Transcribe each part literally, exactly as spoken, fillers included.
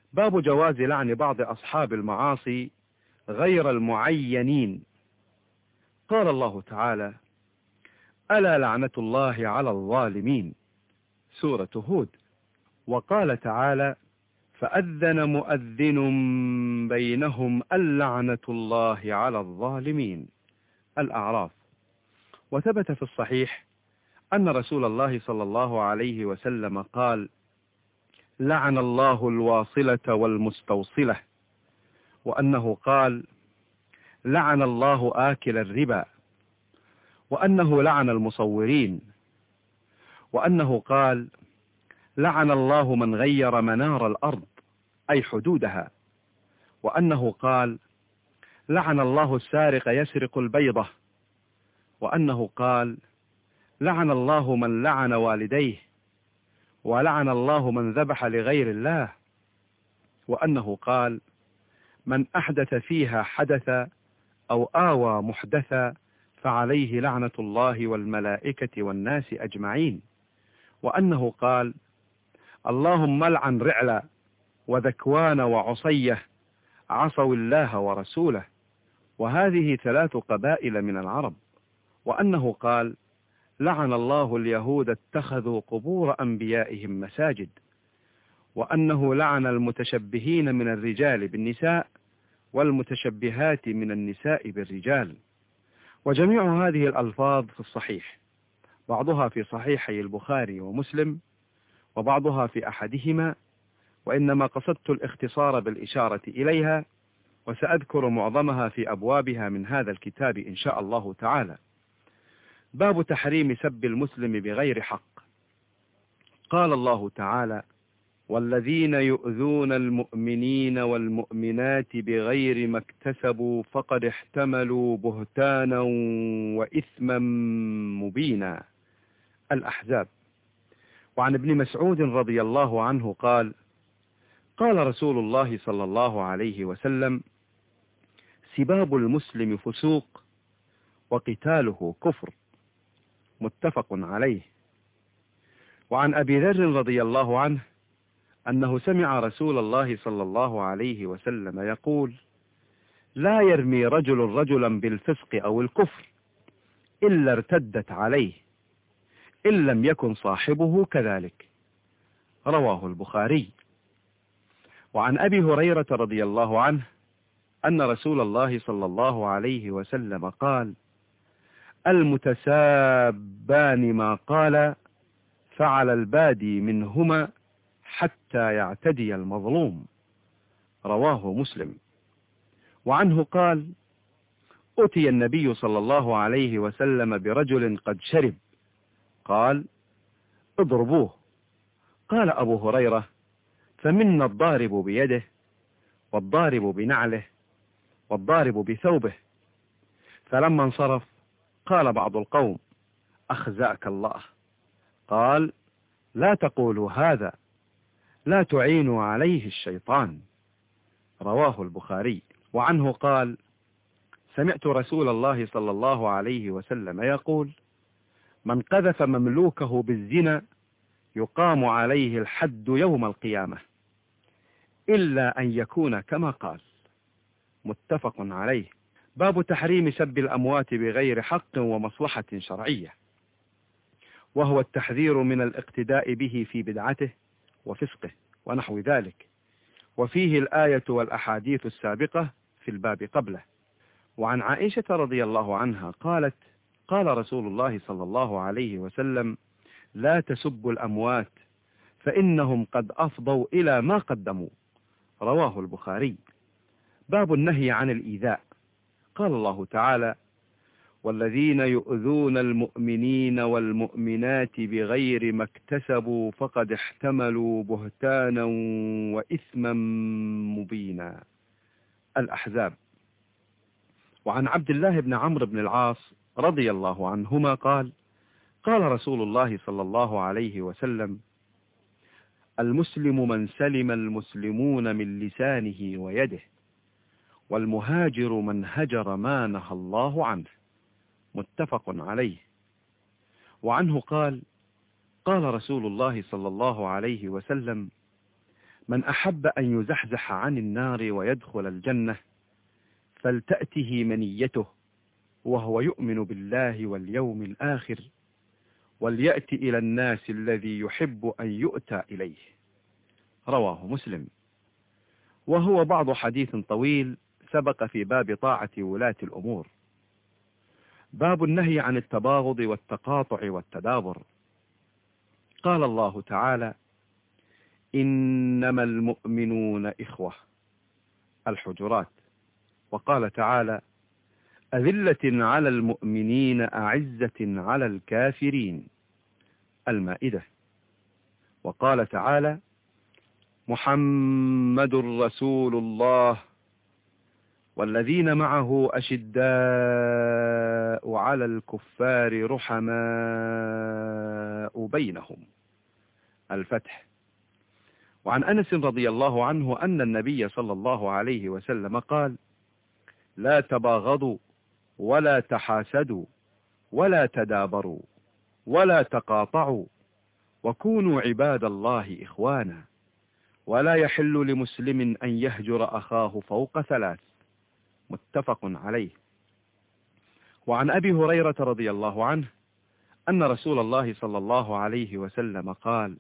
باب جواز لعن بعض أصحاب المعاصي غير المعينين. قال الله تعالى: ألا لعنة الله على الظالمين، سورة هود. وقال تعالى: فأذن مؤذن بينهم اللعنة الله على الظالمين، الأعراف. وثبت في الصحيح أن رسول الله صلى الله عليه وسلم قال: لعن الله الواصلة والمستوصلة، وأنه قال: لعن الله آكل الربا، وأنه لعن المصورين، وأنه قال: لعن الله من غير منار الأرض أي حدودها، وأنه قال: لعن الله السارق يسرق البيضة، وأنه قال: لعن الله من لعن والديه، ولعن الله من ذبح لغير الله، وأنه قال: من أحدث فيها حدثا أو آوى محدثا فعليه لعنة الله والملائكة والناس أجمعين، وأنه قال: اللهم لعن رعلا وذكوان وعصيه عصوا الله ورسوله، وهذه ثلاث قبائل من العرب، وأنه قال: لعن الله اليهود اتخذوا قبور أنبيائهم مساجد، وأنه لعن المتشبهين من الرجال بالنساء والمتشبهات من النساء بالرجال. وجميع هذه الألفاظ في الصحيح، بعضها في صحيحي البخاري ومسلم، وبعضها في أحدهما، وإنما قصدت الاختصار بالإشارة إليها، وسأذكر معظمها في أبوابها من هذا الكتاب إن شاء الله تعالى. باب تحريم سب المسلم بغير حق. قال الله تعالى: والذين يؤذون المؤمنين والمؤمنات بغير ما اكتسبوا فقد احتملوا بهتانا وإثما مبينا، الأحزاب. وعن ابن مسعود رضي الله عنه قال: قال رسول الله صلى الله عليه وسلم: سباب المسلم فسوق وقتاله كفر، متفق عليه. وعن أبي ذر رضي الله عنه أنه سمع رسول الله صلى الله عليه وسلم يقول: لا يرمي رجل رجلا بالفسق أو الكفر إلا ارتدت عليه إن لم يكن صاحبه كذلك، رواه البخاري. وعن أبي هريرة رضي الله عنه أن رسول الله صلى الله عليه وسلم قال: المتسابان ما قال فعل البادي منهما حتى يعتدي المظلوم، رواه مسلم. وعنه قال: أتي النبي صلى الله عليه وسلم برجل قد شرب، قال: اضربوه. قال أبو هريرة: فمنا الضارب بيده، والضارب بنعله، والضارب بثوبه. فلما انصرف قال بعض القوم: أخزأك الله. قال: لا تقولوا هذا، لا تعينوا عليه الشيطان، رواه البخاري. وعنه قال: سمعت رسول الله صلى الله عليه وسلم يقول: من قذف مملوكه بالزنا يقام عليه الحد يوم القيامة إلا أن يكون كما قال، متفق عليه. باب تحريم سب الأموات بغير حق ومصلحة شرعية، وهو التحذير من الاقتداء به في بدعته وفسقه ونحو ذلك، وفيه الآية والأحاديث السابقة في الباب قبله. وعن عائشة رضي الله عنها قالت: قال رسول الله صلى الله عليه وسلم: لا تسبوا الأموات فإنهم قد أفضوا إلى ما قدموا، رواه البخاري. باب النهي عن الإيذاء. قال الله تعالى: والذين يؤذون المؤمنين والمؤمنات بغير ما اكتسبوا فقد احتملوا بهتانا وإثما مبينا، الأحزاب. وعن عبد الله بن عمرو بن العاص رضي الله عنهما قال: قال رسول الله صلى الله عليه وسلم: المسلم من سلم المسلمون من لسانه ويده، والمهاجر من هجر ما نهى الله عنه، متفق عليه. وعنه قال: قال رسول الله صلى الله عليه وسلم: من أحب أن يزحزح عن النار ويدخل الجنة فلتأته منيته وهو يؤمن بالله واليوم الآخر، وليأتي إلى الناس الذي يحب أن يؤتى إليه. رواه مسلم. وهو بعض حديث طويل سبق في باب طاعة ولاة الأمور. باب النهي عن التباغض والتقاطع والتدابر. قال الله تعالى: إنما المؤمنون إخوة، الحجرات. وقال تعالى: أذلة على المؤمنين أعزة على الكافرين، المائدة. وقال تعالى: محمد رسول الله والذين معه أشداء على الكفار رحماء بينهم، الفتح. وعن أنس رضي الله عنه أن النبي صلى الله عليه وسلم قال: لا تباغضوا ولا تحاسدوا ولا تدابروا ولا تقاطعوا وكونوا عباد الله إخوانا، ولا يحل لمسلم أن يهجر أخاه فوق ثلاث، متفق عليه. وعن أبي هريرة رضي الله عنه أن رسول الله صلى الله عليه وسلم قال: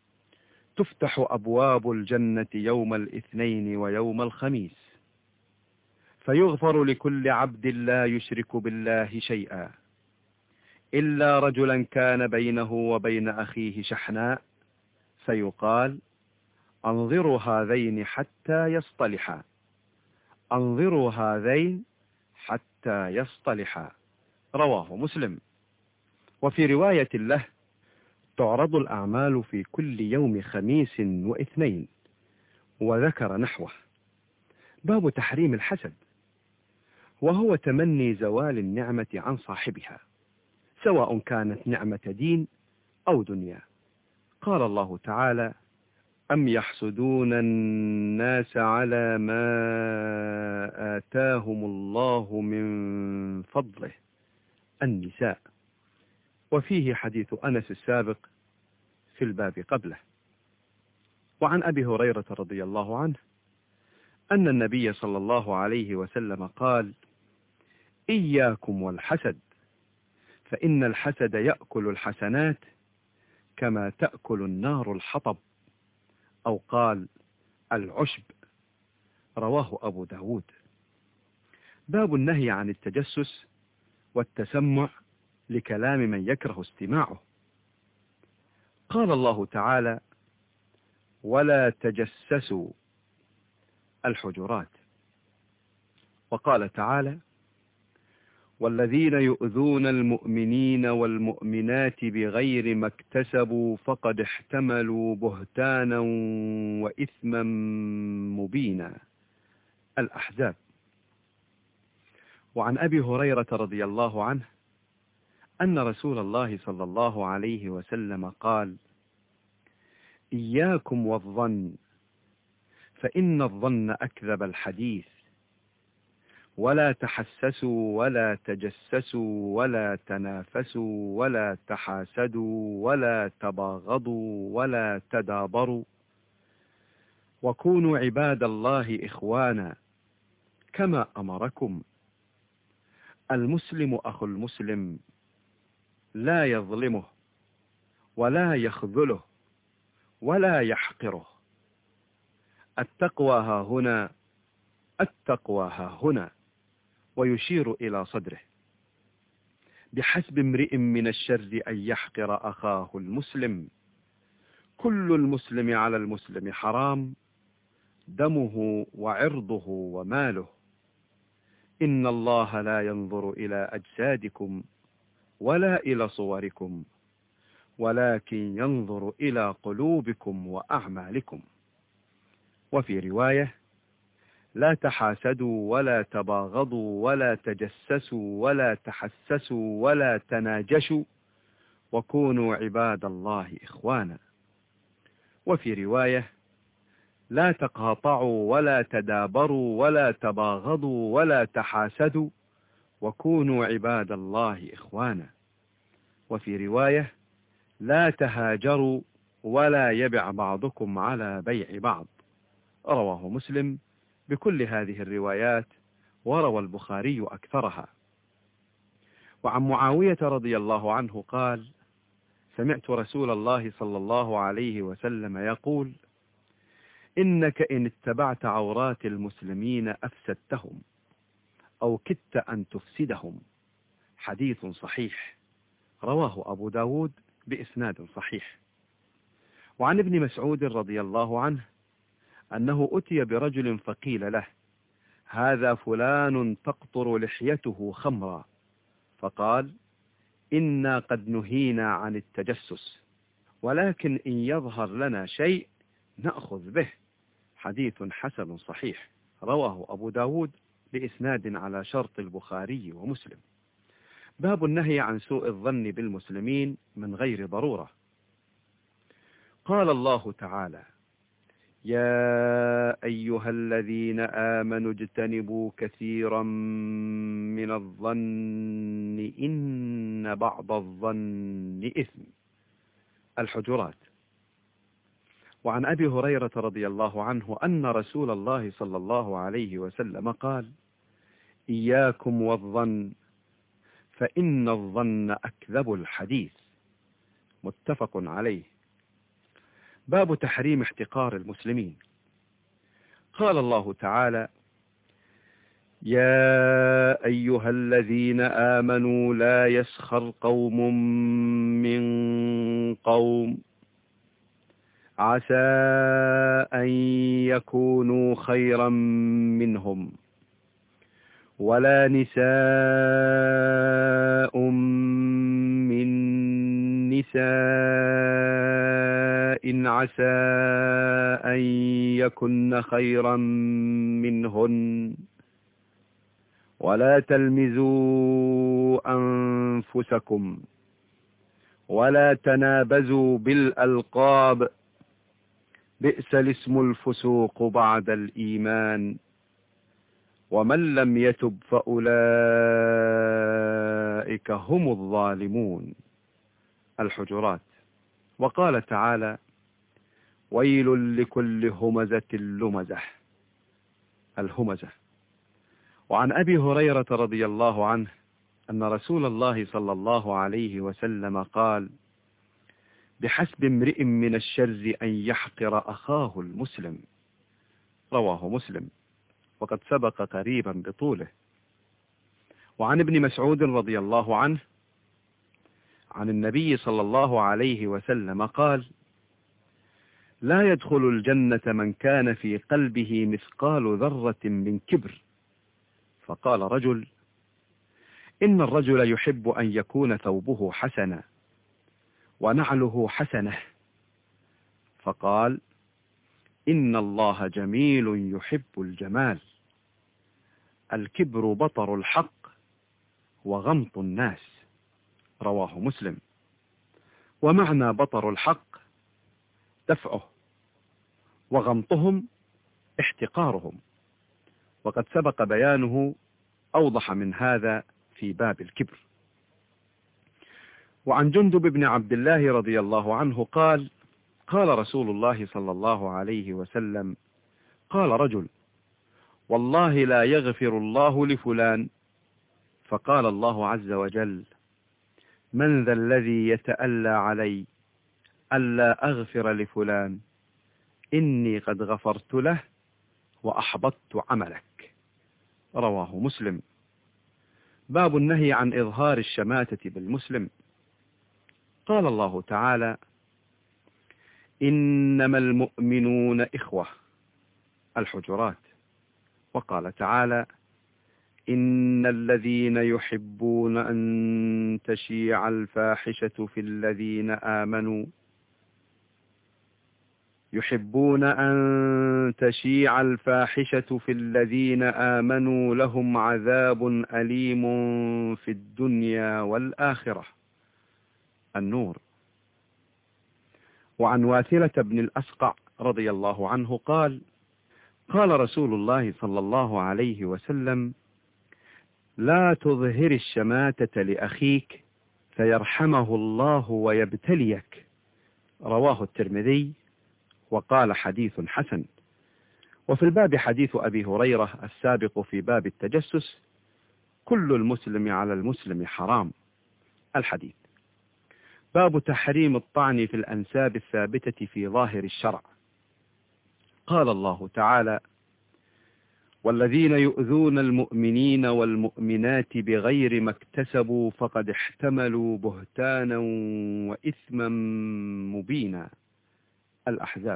تفتح أبواب الجنة يوم الاثنين ويوم الخميس، فيغفر لكل عبد لا يشرك بالله شيئا إلا رجلا كان بينه وبين أخيه شحناء، فيقال: أنظروا هذين حتى يصطلحا، أنظروا هذين حتى يصطلحا. رواه مسلم. وفي رواية له: تعرض الأعمال في كل يوم خميس واثنين، وذكر نحوه. باب تحريم الحسد، وهو تمني زوال النعمة عن صاحبها، سواء كانت نعمة دين أو دنيا. قال الله تعالى: أم يحسدون الناس على ما آتاهم الله من فضله، النساء. وفيه حديث أنس السابق في الباب قبله. وعن أبي هريرة رضي الله عنه أن النبي صلى الله عليه وسلم قال: إياكم والحسد، فإن الحسد يأكل الحسنات كما تأكل النار الحطب، أو قال العشب. رواه أبو داود. باب النهي عن التجسس والتسمع لكلام من يكره استماعه. قال الله تعالى: ولا تجسسوا، الحجرات. وقال تعالى: والذين يؤذون المؤمنين والمؤمنات بغير ما اكتسبوا فقد احتملوا بهتانا وإثما مبينا، الأحزاب. وعن أبي هريرة رضي الله عنه أن رسول الله صلى الله عليه وسلم قال: إياكم والظن، فإن الظن أكذب الحديث، ولا تحسسوا ولا تجسسوا ولا تنافسوا ولا تحاسدوا ولا تباغضوا ولا تدابروا، وكونوا عباد الله إخوانا كما أمركم. المسلم أخو المسلم، لا يظلمه ولا يخذله ولا يحقره. التقوى ها هنا، التقوى ها هنا، ويشير إلى صدره. بحسب امرئ من الشر أن يحقر أخاه المسلم، كل المسلم على المسلم حرام، دمه وعرضه وماله. إن الله لا ينظر إلى أجسادكم ولا إلى صوركم، ولكن ينظر إلى قلوبكم وأعمالكم. وفي رواية: لا تحاسدوا ولا تباغضوا ولا تجسسوا ولا تحسسوا ولا تناجشوا، وكونوا عباد الله إخوانا. وفي رواية: لا تقاطعوا ولا تدابروا ولا تباغضوا ولا تحاسدوا، وكونوا عباد الله إخوانا. وفي رواية: لا تهاجروا ولا يبع بعضكم على بيع بعض، رواه مسلم بكل هذه الروايات، وروى البخاري أكثرها. وعن معاوية رضي الله عنه قال: سمعت رسول الله صلى الله عليه وسلم يقول: إنك إن اتبعت عورات المسلمين أفسدتهم أو كدت أن تفسدهم. حديث صحيح، رواه أبو داود بإسناد صحيح. وعن ابن مسعود رضي الله عنه أنه أتي برجل فقيل له: هذا فلان تقطر لحيته خمرا، فقال: إنا قد نهينا عن التجسس، ولكن إن يظهر لنا شيء نأخذ به. حديث حسن صحيح، رواه أبو داود بإسناد على شرط البخاري ومسلم. باب النهي عن سوء الظن بالمسلمين من غير ضرورة. قال الله تعالى: يا أيها الذين آمنوا اجتنبوا كثيرا من الظن إن بعض الظن إثم. الحجرات. وعن أبي هريرة رضي الله عنه أن رسول الله صلى الله عليه وسلم قال: إياكم والظن فإن الظن أكذب الحديث. متفق عليه. باب تحريم احتقار المسلمين. قال الله تعالى: يا أيها الذين آمنوا لا يسخر قوم من قوم عسى أن يكونوا خيرا منهم ولا نساء من نساء عسى أن يكن خيرا منهن ولا تلمزوا أنفسكم ولا تنابزوا بالألقاب بئس الاسم الفسوق بعد الإيمان ومن لم يتب فأولئك هم الظالمون. الحجرات. وقال تعالى: ويل لكل همزة لمزة. الهمزة. وعن أبي هريرة رضي الله عنه أن رسول الله صلى الله عليه وسلم قال: بحسب امرئ من الشر أن يحقر أخاه المسلم. رواه مسلم، وقد سبق قريبا بطوله. وعن ابن مسعود رضي الله عنه عن النبي صلى الله عليه وسلم قال: لا يدخل الجنة من كان في قلبه مثقال ذرة من كبر. فقال رجل: إن الرجل يحب أن يكون ثوبه حسنا ونعله حسنة. فقال: إن الله جميل يحب الجمال. الكبر بطر الحق وغمط الناس. رواه مسلم. ومعنى بطر الحق دفعه، وغمطهم احتقارهم، وقد سبق بيانه أوضح من هذا في باب الكبر. وعن جندب بن عبد الله رضي الله عنه قال: قال رسول الله صلى الله عليه وسلم: قال رجل: والله لا يغفر الله لفلان. فقال الله عز وجل: من ذا الذي يتألى علي ألا أغفر لفلان؟ إني قد غفرت له وأحبطت عملك. رواه مسلم. باب النهي عن إظهار الشماتة بالمسلم. قال الله تعالى: إنما المؤمنون إخوة. الحجرات. وقال تعالى: إن الذين يحبون أن تشيع الفاحشة في الذين آمنوا يحبون أن تشيع الفاحشة في الذين آمنوا لهم عذاب أليم في الدنيا والآخرة. النور. وعن واثلة بن الأسقع رضي الله عنه قال: قال رسول الله صلى الله عليه وسلم: لا تظهر الشماتة لأخيك فيرحمه الله ويبتليك. رواه الترمذي وقال: حديث حسن. وفي الباب حديث أبي هريرة السابق في باب التجسس: كل المسلم على المسلم حرام. الحديث. باب تحريم الطعن في الأنساب الثابتة في ظاهر الشرع. قال الله تعالى: والذين يؤذون المؤمنين والمؤمنات بغير ما اكتسبوا فقد احتملوا بهتانا وإثما مبينا. الأحزاب.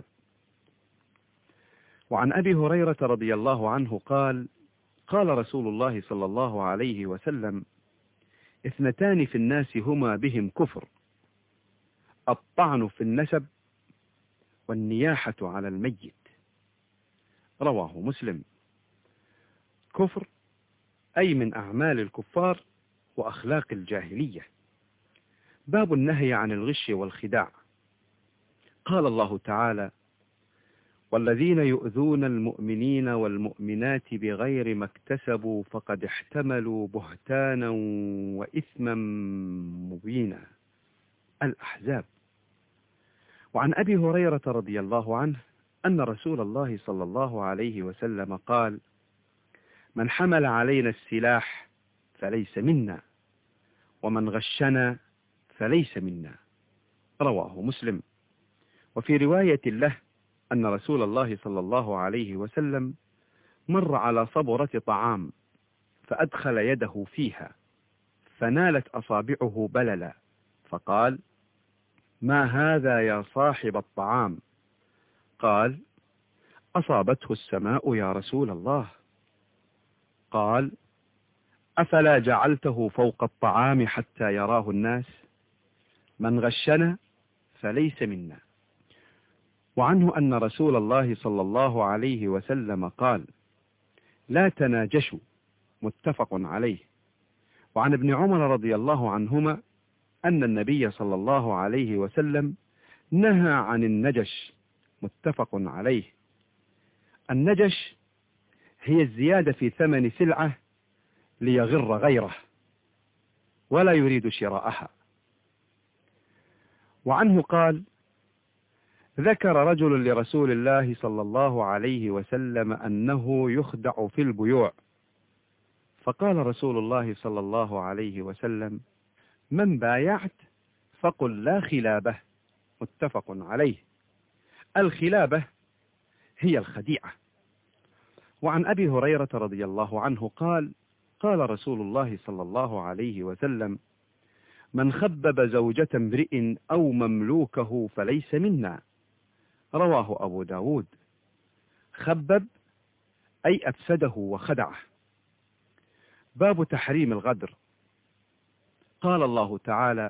وعن أبي هريرة رضي الله عنه قال: قال رسول الله صلى الله عليه وسلم: اثنتان في الناس هما بهم كفر: الطعن في النسب والنياحة على الميت. رواه مسلم. كفر أي من أعمال الكفار وأخلاق الجاهلية. باب النهي عن الغش والخداع. قال الله تعالى: والذين يؤذون المؤمنين والمؤمنات بغير ما اكتسبوا فقد احتملوا بهتانا وإثما مبينا. الأحزاب. وعن أبي هريرة رضي الله عنه أن رسول الله صلى الله عليه وسلم قال: من حمل علينا السلاح فليس منا، ومن غشنا فليس منا. رواه مسلم. وفي رواية له أن رسول الله صلى الله عليه وسلم مر على صبرة طعام فأدخل يده فيها فنالت أصابعه بللا، فقال: ما هذا يا صاحب الطعام؟ قال: أصابته السماء يا رسول الله. قال: أفلا جعلته فوق الطعام حتى يراه الناس؟ من غشنا فليس منا. وعنه أن رسول الله صلى الله عليه وسلم قال: لا تناجشوا. متفق عليه. وعن ابن عمر رضي الله عنهما أن النبي صلى الله عليه وسلم نهى عن النجش. متفق عليه. النجش هي الزيادة في ثمن سلعة ليغر غيره ولا يريد شراءها. وعنه قال: ذكر رجل لرسول الله صلى الله عليه وسلم أنه يخدع في البيوع، فقال رسول الله صلى الله عليه وسلم: من بايعت فقل لا خلابة. متفق عليه. الخلابة هي الخديعة. وعن أبي هريرة رضي الله عنه قال: قال رسول الله صلى الله عليه وسلم: من خبب زوجة امرئ أو مملوكه فليس منا. رواه أبو داود. خبب أي أفسده وخدعه. باب تحريم الغدر. قال الله تعالى: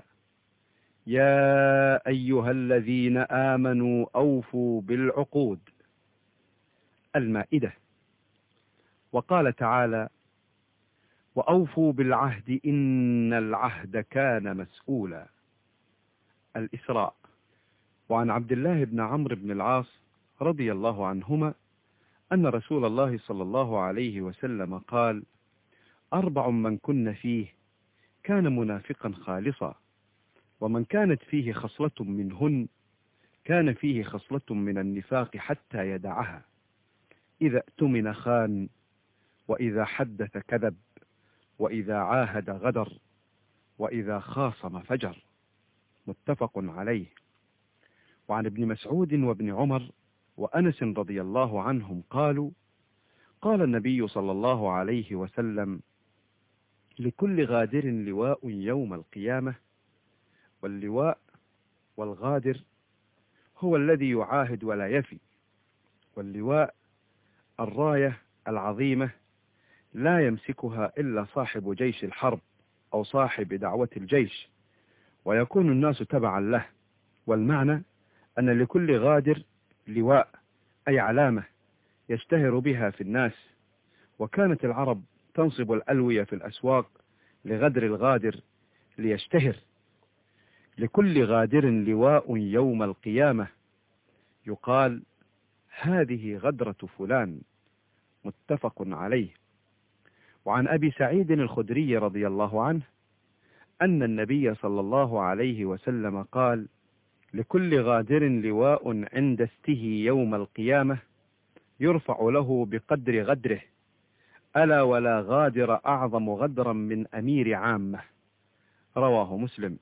يا أيها الذين آمنوا أوفوا بالعقود. المائدة. وقال تعالى: وأوفوا بالعهد إن العهد كان مسؤولا. الإسراء. وعن عبد الله بن عمرو بن العاص رضي الله عنهما أن رسول الله صلى الله عليه وسلم قال: أربع من كن فيه كان منافقا خالصا، ومن كانت فيه خصلة منهن كان فيه خصلة من النفاق حتى يدعها: إذا اؤتمن خان، وإذا حدث كذب، وإذا عاهد غدر، وإذا خاصم فجر. متفق عليه. وعن ابن مسعود وابن عمر وأنس رضي الله عنهم قالوا: قال النبي صلى الله عليه وسلم: لكل غادر لواء يوم القيامة. واللواء والغادر هو الذي يعاهد ولا يفي، واللواء الراية العظيمة لا يمسكها إلا صاحب جيش الحرب أو صاحب دعوة الجيش، ويكون الناس تبعا له. والمعنى أن لكل غادر لواء أي علامة يشتهر بها في الناس. وكانت العرب تنصب الألوية في الأسواق لغدر الغادر ليشتهر. لكل غادر لواء يوم القيامة، يقال: هذه غدرة فلان. متفق عليه. وعن أبي سعيد الخدري رضي الله عنه أن النبي صلى الله عليه وسلم قال: لكل غادر لواء عند استه يوم القيامة، يرفع له بقدر غدره، ألا ولا غادر أعظم غدرا من أمير عامة. رواه مسلم.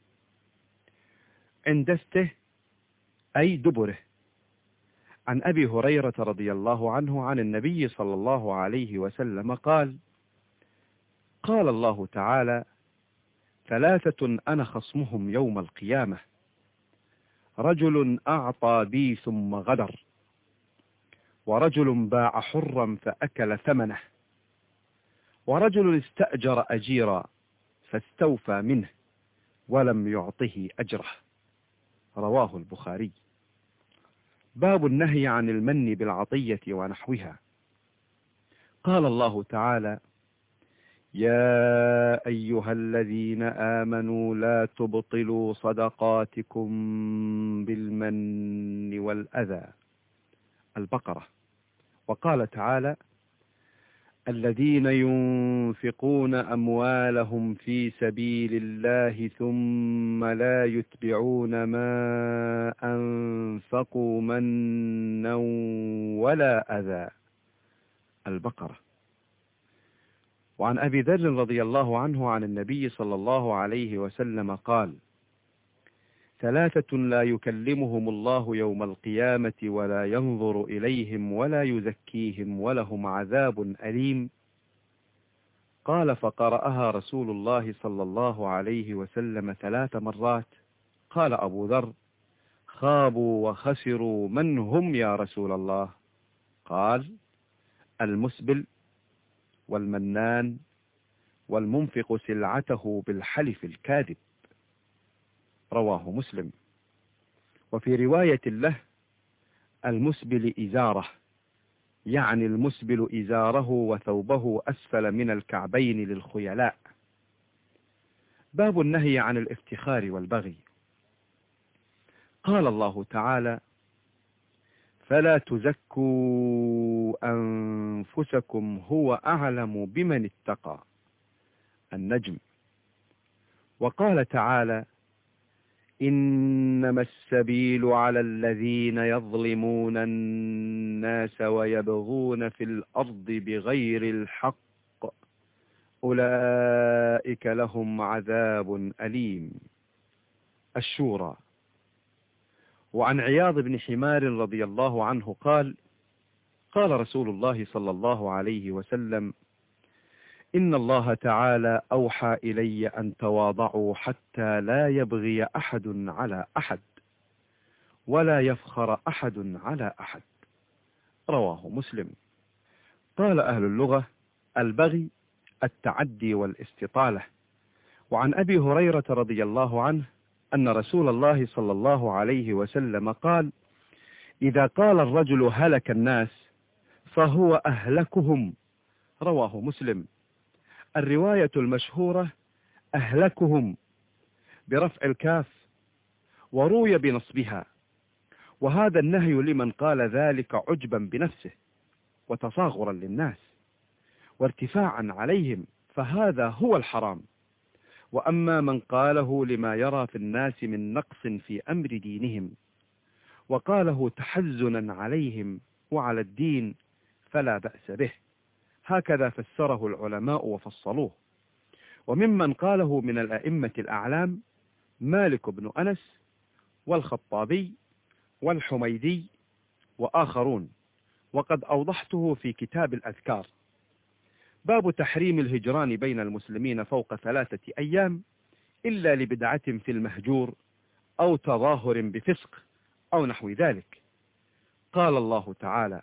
عندسته أي دبره. عن أبي هريرة رضي الله عنه عن النبي صلى الله عليه وسلم قال: قال الله تعالى: ثلاثة أنا خصمهم يوم القيامة: رجل أعطى بي ثم غدر، ورجل باع حرا فأكل ثمنه، ورجل استأجر أجيرا فاستوفى منه ولم يعطه أجره. رواه البخاري. باب النهي عن المن بالعطية ونحوها. قال الله تعالى: يا أيها الذين آمنوا لا تبطلوا صدقاتكم بالمن والأذى. البقرة. وقال تعالى: الذين ينفقون أموالهم في سبيل الله ثم لا يتبعون ما أنفقوا منا ولا أذى. البقرة. وعن أبي ذر رضي الله عنه عن النبي صلى الله عليه وسلم قال: ثلاثة لا يكلمهم الله يوم القيامة ولا ينظر إليهم ولا يزكيهم ولهم عذاب أليم. قال: فقرأها رسول الله صلى الله عليه وسلم ثلاث مرات. قال أبو ذر: خابوا وخسروا، من هم يا رسول الله؟ قال: المسبل والمنان والمنفق سلعته بالحلف الكاذب. رواه مسلم. وفي رواية له: المسبل إزاره، يعني المسبل إزاره وثوبه أسفل من الكعبين للخيلاء. باب النهي عن الافتخار والبغي. قال الله تعالى: فلا تزكوا أنفسكم هو أعلم بمن اتقى. النجم. وقال تعالى: إنما السبيل على الذين يظلمون الناس ويبغون في الأرض بغير الحق أولئك لهم عذاب أليم. الشورى. وعن عياض بن حمار رضي الله عنه قال: قال رسول الله صلى الله عليه وسلم: إن الله تعالى أوحى إلي أن تواضعوا حتى لا يبغي أحد على أحد ولا يفخر أحد على أحد. رواه مسلم. قال أهل اللغة: البغي التعدي والاستطالة. وعن أبي هريرة رضي الله عنه أن رسول الله صلى الله عليه وسلم قال: إذا قال الرجل هلك الناس فهو أهلكهم. رواه مسلم. الرواية المشهورة أهلكهم برفع الكاف، وروي بنصبها، وهذا النهي لمن قال ذلك عجبا بنفسه وتصاغرا للناس وارتفاعا عليهم، فهذا هو الحرام. وأما من قاله لما يرى في الناس من نقص في أمر دينهم وقاله تحزنا عليهم وعلى الدين فلا بأس به. هكذا فسره العلماء وفصلوه. وممن قاله من الأئمة الأعلام مالك بن أنس والخطابي والحميدي وآخرون، وقد أوضحته في كتاب الأذكار. باب تحريم الهجران بين المسلمين فوق ثلاثة أيام إلا لبدعة في المهجور أو تظاهر بفسق أو نحو ذلك. قال الله تعالى: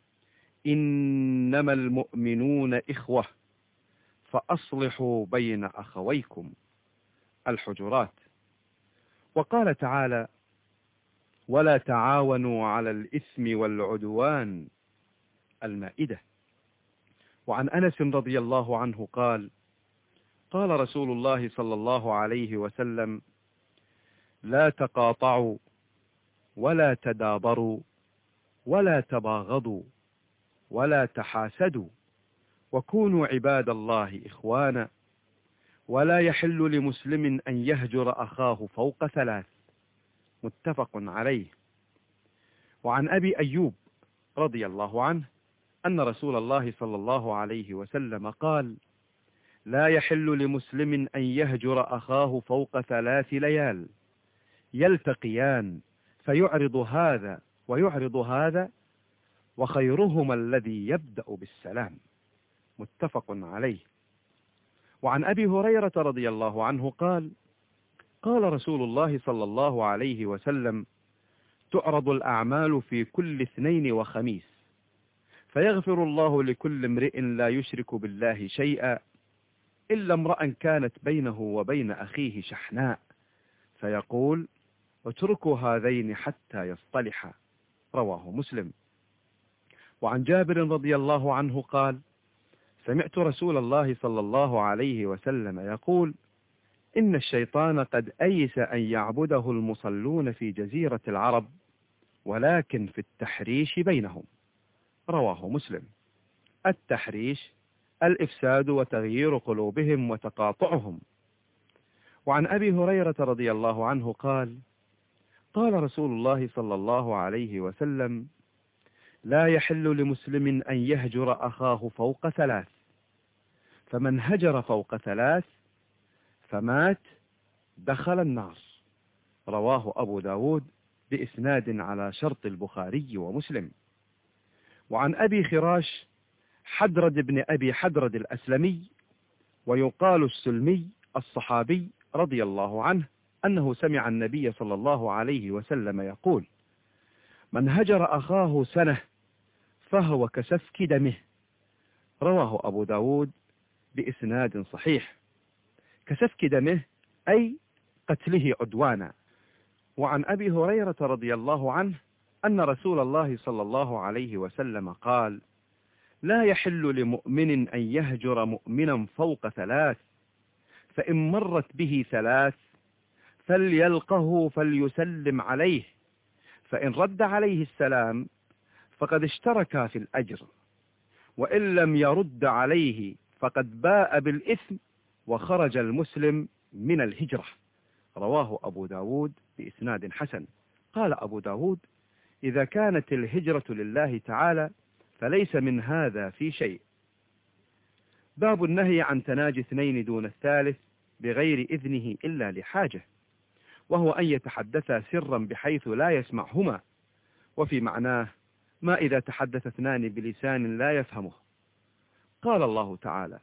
إنما المؤمنون إخوة فأصلحوا بين أخويكم. الحجرات. وقال تعالى: ولا تعاونوا على الإثم والعدوان. المائدة. وعن أنس رضي الله عنه قال: قال رسول الله صلى الله عليه وسلم: لا تقاطعوا ولا تدابروا ولا تباغضوا ولا تحاسدوا وكونوا عباد الله إخوانا، ولا يحل لمسلم أن يهجر أخاه فوق ثلاث. متفق عليه. وعن أبي أيوب رضي الله عنه أن رسول الله صلى الله عليه وسلم قال: لا يحل لمسلم أن يهجر أخاه فوق ثلاث ليال يلتقيان فيعرض هذا ويعرض هذا، وخيرهما الذي يبدأ بالسلام. متفق عليه. وعن أبي هريرة رضي الله عنه قال: قال رسول الله صلى الله عليه وسلم: تعرض الأعمال في كل اثنين وخميس، فيغفر الله لكل امرئ لا يشرك بالله شيئا إلا امرأ كانت بينه وبين أخيه شحناء، فيقول: اتركوا هذين حتى يصطلحا. رواه مسلم. وعن جابر رضي الله عنه قال: سمعت رسول الله صلى الله عليه وسلم يقول: إن الشيطان قد أيس أن يعبده المصلون في جزيرة العرب، ولكن في التحريش بينهم. رواه مسلم. التحريش الإفساد وتغيير قلوبهم وتقاطعهم. وعن أبي هريرة رضي الله عنه قال: قال رسول الله صلى الله عليه وسلم: لا يحل لمسلم أن يهجر أخاه فوق ثلاث، فمن هجر فوق ثلاث فمات دخل النار. رواه أبو داود بإسناد على شرط البخاري ومسلم. وعن أبي خراش حدرد بن أبي حدرد الأسلمي ويقال السلمي الصحابي رضي الله عنه أنه سمع النبي صلى الله عليه وسلم يقول: من هجر أخاه سنة فهو كسفك دمه. رواه أبو داود بإسناد صحيح. كسفك دمه أي قتله عدوانا. وعن أبي هريرة رضي الله عنه أن رسول الله صلى الله عليه وسلم قال: لا يحل لمؤمن أن يهجر مؤمنا فوق ثلاث، فإن مرت به ثلاث فليلقه فليسلم عليه، فإن رد عليه السلام فقد اشترك في الأجر، وإن لم يرد عليه فقد باء بالإثم وخرج المسلم من الهجرة. رواه أبو داود بإسناد حسن. قال أبو داود: إذا كانت الهجرة لله تعالى فليس من هذا في شيء. باب النهي عن تناجي اثنين دون الثالث بغير إذنه إلا لحاجة، وهو أن يتحدثا سرا بحيث لا يسمعهما، وفي معناه ما إذا تحدث اثنان بلسان لا يفهمه. قال الله تعالى: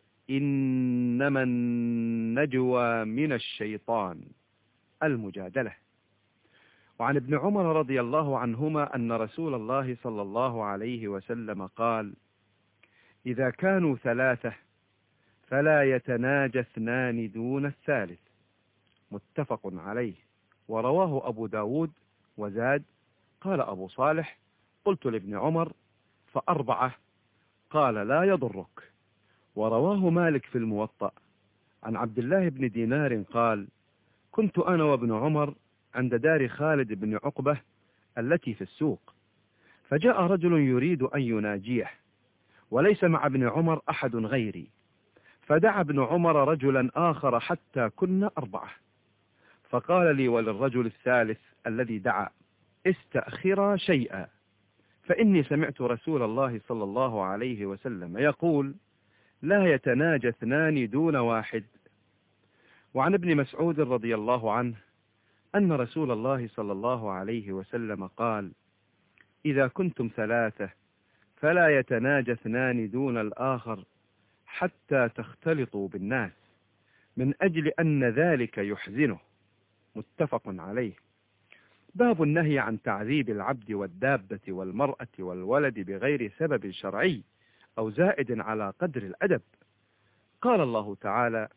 إنما النجوى من الشيطان. المجادلة. وعن ابن عمر رضي الله عنهما أن رسول الله صلى الله عليه وسلم قال: إذا كانوا ثلاثة فلا يتناجى اثنان دون الثالث. متفق عليه. ورواه أبو داود وزاد: قال أبو صالح: قلت لابن عمر: فأربعة؟ قال: لا يضرك. ورواه مالك في الموطأ عن عبد الله بن دينار قال: كنت أنا وابن عمر عند دار خالد بن عقبة التي في السوق، فجاء رجل يريد أن يناجيه، وليس مع ابن عمر أحد غيري، فدعا ابن عمر رجلا آخر حتى كنا أربعة، فقال لي وللرجل الثالث الذي دعا: استأخرا شيئا، فإني سمعت رسول الله صلى الله عليه وسلم يقول: لا يتناجى اثنان دون واحد. وعن ابن مسعود رضي الله عنه أن رسول الله صلى الله عليه وسلم قال: إذا كنتم ثلاثة فلا يتناجى اثنان دون الآخر حتى تختلطوا بالناس، من أجل أن ذلك يحزنه. متفق عليه. باب النهي عن تعذيب العبد والدابة والمرأة والولد بغير سبب شرعي أو زائد على قدر الأدب. قال الله تعالى: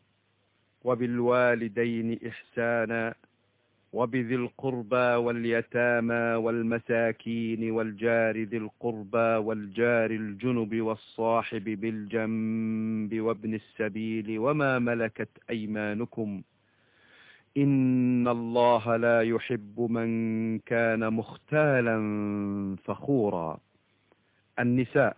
وبالوالدين إحسانا وبذي القربى واليتامى والمساكين والجار ذي القربى والجار الجنب والصاحب بالجنب وابن السبيل وما ملكت أيمانكم إن الله لا يحب من كان مختالا فخورا. النساء.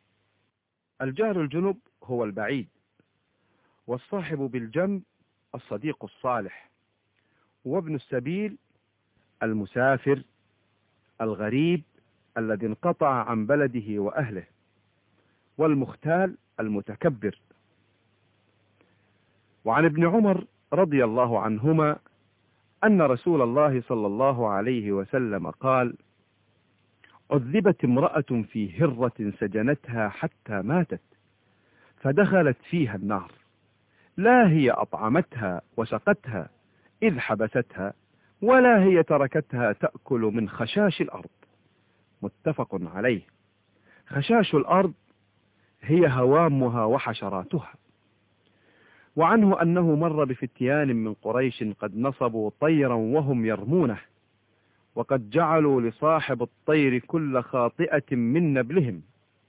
الجار الجنب هو البعيد، والصاحب بالجنب الصديق الصالح، وابن السبيل المسافر الغريب الذي انقطع عن بلده وأهله. والمختال المتكبر. وعن ابن عمر رضي الله عنهما أن رسول الله صلى الله عليه وسلم قال: عذبت امرأة في هرة سجنتها حتى ماتت، فدخلت فيها النار، لا هي أطعمتها وسقتها إذ حبستها، ولا هي تركتها تأكل من خشاش الأرض. متفق عليه. خشاش الأرض هي هوامها وحشراتها. وعنه أنه مر بفتيان من قريش قد نصبوا طيرا وهم يرمونه، وقد جعلوا لصاحب الطير كل خاطئة من نبلهم،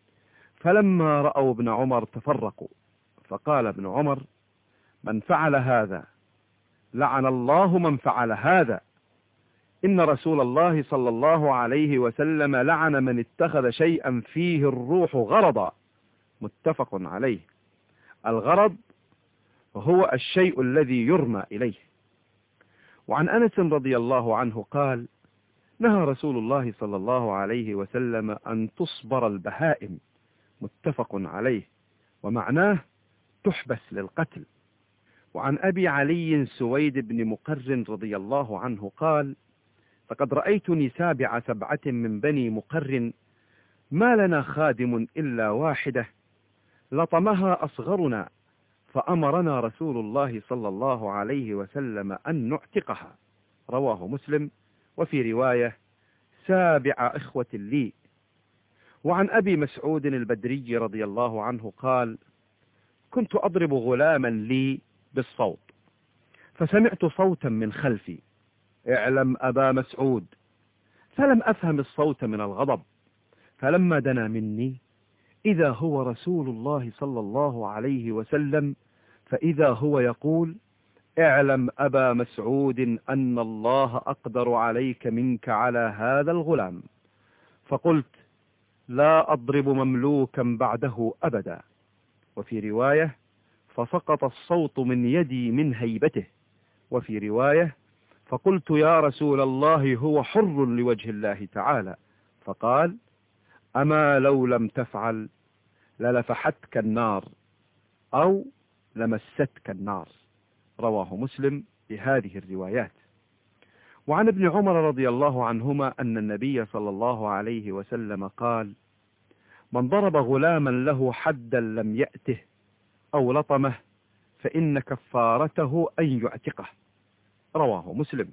فلما رأوا ابن عمر تفرقوا، فقال ابن عمر: من فعل هذا لعن الله من فعل هذا، إن رسول الله صلى الله عليه وسلم لعن من اتخذ شيئا فيه الروح غرضا. متفق عليه. الغرض هو الشيء الذي يرمى إليه. وعن أنس رضي الله عنه قال: نهى رسول الله صلى الله عليه وسلم أن تصبر البهائم. متفق عليه، ومعناه تحبس للقتل. وعن أبي علي سويد بن مقر رضي الله عنه قال: فقد رأيتني سابع سبعة من بني مقر، ما لنا خادم إلا واحدة، لطمها أصغرنا، فأمرنا رسول الله صلى الله عليه وسلم أن نعتقها. رواه مسلم. وفي رواية: سابع إخوة لي. وعن أبي مسعود البدري رضي الله عنه قال: كنت أضرب غلاما لي بالصوت، فسمعت صوتا من خلفي: اعلم أبا مسعود، فلم أفهم الصوت من الغضب، فلما دنا مني إذا هو رسول الله صلى الله عليه وسلم، فإذا هو يقول: اعلم أبا مسعود أن الله أقدر عليك منك على هذا الغلام. فقلت: لا أضرب مملوكا بعده أبدا. وفي رواية: فسقط الصوت من يدي من هيبته. وفي رواية: فقلت: يا رسول الله، هو حر لوجه الله تعالى. فقال: أما لو لم تفعل للفحتك النار أو لمستك النار. رواه مسلم بهذه الروايات. وعن ابن عمر رضي الله عنهما أن النبي صلى الله عليه وسلم قال: من ضرب غلاما له حدا لم يأته أو لطمه فإن كفارته أن يعتقه. رواه مسلم.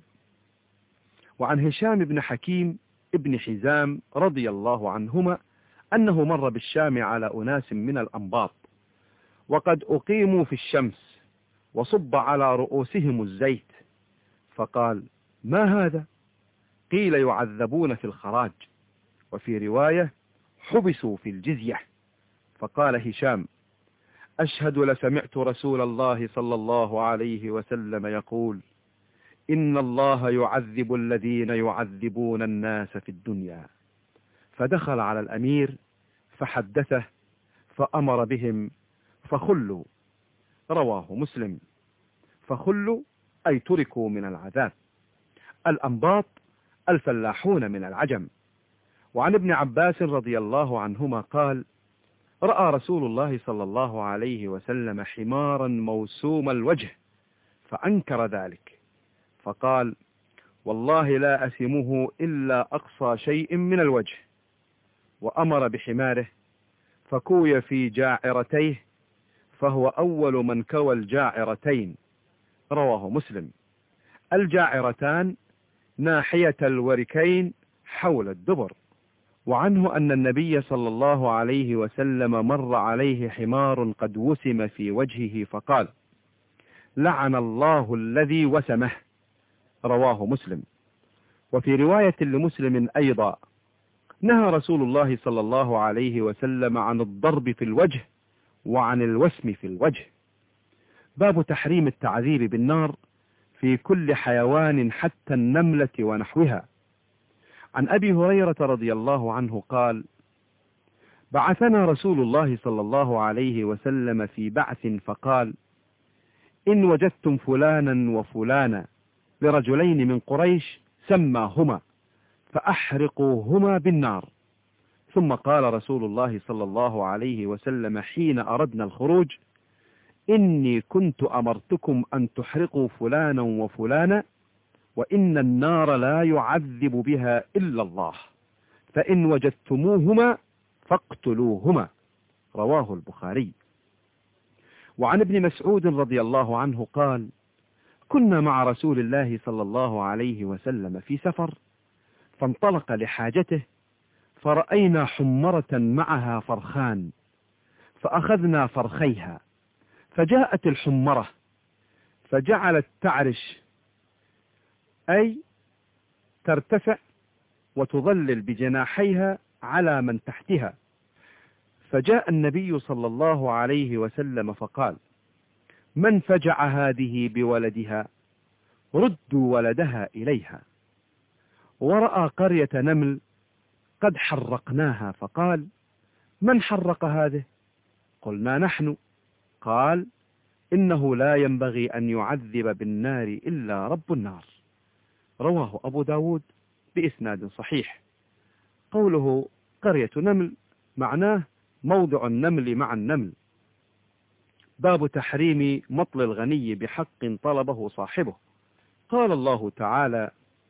وعن هشام بن حكيم ابن حزام رضي الله عنهما أنه مر بالشام على أناس من الأنباط، وقد أقيموا في الشمس، وصب على رؤوسهم الزيت، فقال: ما هذا؟ قيل: يعذبون في الخراج. وفي رواية: حبسوا في الجزية. فقال هشام: أشهد لسمعت رسول الله صلى الله عليه وسلم يقول: إن الله يعذب الذين يعذبون الناس في الدنيا. فدخل على الأمير فحدثه فأمر بهم فخلوا. رواه مسلم. فخلوا أي تركوا من العذاب. الأنباط الفلاحون من العجم. وعن ابن عباس رضي الله عنهما قال: رأى رسول الله صلى الله عليه وسلم حمارا موسوم الوجه فأنكر ذلك، فقال: والله لا أسمه إلا أقصى شيء من الوجه. وأمر بحماره فكوي في جاعرتيه، فهو أول من كوى الجاعرتين. رواه مسلم. الجاعرتان ناحية الوركين حول الدبر. وعنه أن النبي صلى الله عليه وسلم مر عليه حمار قد وسم في وجهه فقال: لعن الله الذي وسمه. رواه مسلم. وفي رواية لمسلم أيضا: نهى رسول الله صلى الله عليه وسلم عن الضرب في الوجه وعن الوسم في الوجه. باب تحريم التعذيب بالنار في كل حيوان حتى النملة ونحوها. عن أبي هريرة رضي الله عنه قال: بعثنا رسول الله صلى الله عليه وسلم في بعث فقال: إن وجدتم فلانا وفلانا لرجلين من قريش سماهما فأحرقوهما بالنار، ثم قال رسول الله صلى الله عليه وسلم حين أردنا الخروج: إني كنت أمرتكم أن تحرقوا فلانا وفلانا، وإن النار لا يعذب بها إلا الله، فإن وجدتموهما فاقتلوهما. رواه البخاري. وعن ابن مسعود رضي الله عنه قال: كنا مع رسول الله صلى الله عليه وسلم في سفر، فانطلق لحاجته، فرأينا حمرة معها فرخان، فأخذنا فرخيها، فجاءت الحمرة فجعلت تعرش، أي ترتفع وتظلل بجناحيها على من تحتها، فجاء النبي صلى الله عليه وسلم فقال: من فجع هذه بولدها؟ ردوا ولدها إليها. ورأى قرية نمل قد حرقناها، فقال: من حرق هذه؟ قلنا: نحن. قال: إنه لا ينبغي أن يعذب بالنار إلا رب النار. رواه أبو داود بإسناد صحيح. قوله قرية نمل معناه موضع النمل مع النمل. باب تحريم مطل الغني بحق طلبه صاحبه. قال الله تعالى: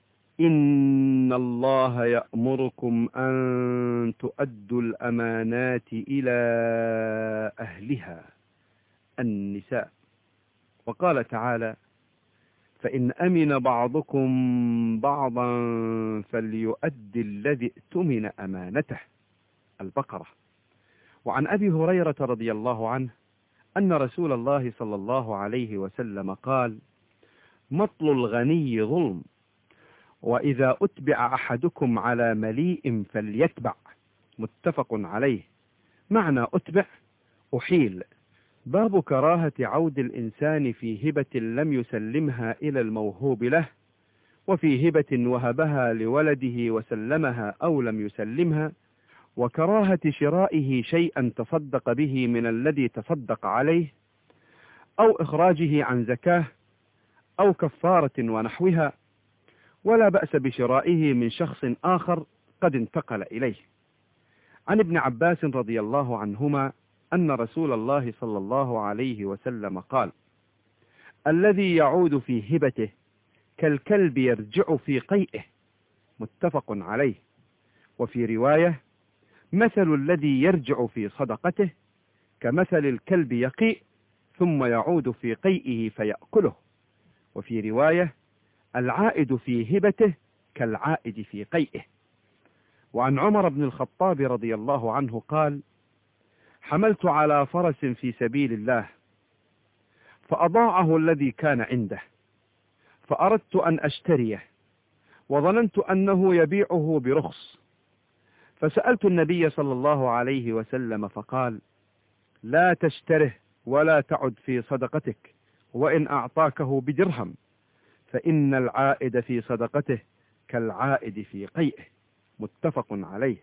إن الله يأمركم أن تؤدوا الأمانات إلى أهلها. النساء. وقال تعالى: فإن أمن بعضكم بعضا فليؤدي الذي اؤتمن أمانته. البقرة. وعن أبي هريرة رضي الله عنه أن رسول الله صلى الله عليه وسلم قال: مطل الغني ظلم، وإذا أتبع أحدكم على مليء فليتبع. متفق عليه. معنى أتبع: أحيل. باب كراهة عود الإنسان في هبة لم يسلمها إلى الموهوب له، وفي هبة وهبها لولده وسلمها أو لم يسلمها، وكراهة شرائه شيئا تصدق به من الذي تصدق عليه، أو إخراجه عن زكاة أو كفارة ونحوها، ولا بأس بشرائه من شخص آخر قد انتقل إليه. عن ابن عباس رضي الله عنهما أن رسول الله صلى الله عليه وسلم قال: الذي يعود في هبته كالكلب يرجع في قيئه. متفق عليه. وفي رواية: مثل الذي يرجع في صدقته كمثل الكلب يقيء ثم يعود في قيئه فيأكله. وفي رواية: العائد في هبته كالعائد في قيئه. وعن عمر بن الخطاب رضي الله عنه قال: حملت على فرس في سبيل الله، فأضاعه الذي كان عنده، فأردت أن أشتريه، وظننت أنه يبيعه برخص، فسألت النبي صلى الله عليه وسلم فقال: لا تشتره ولا تعد في صدقتك، وإن أعطاكه بدرهم، فإن العائد في صدقته كالعائد في قيئه. متفق عليه.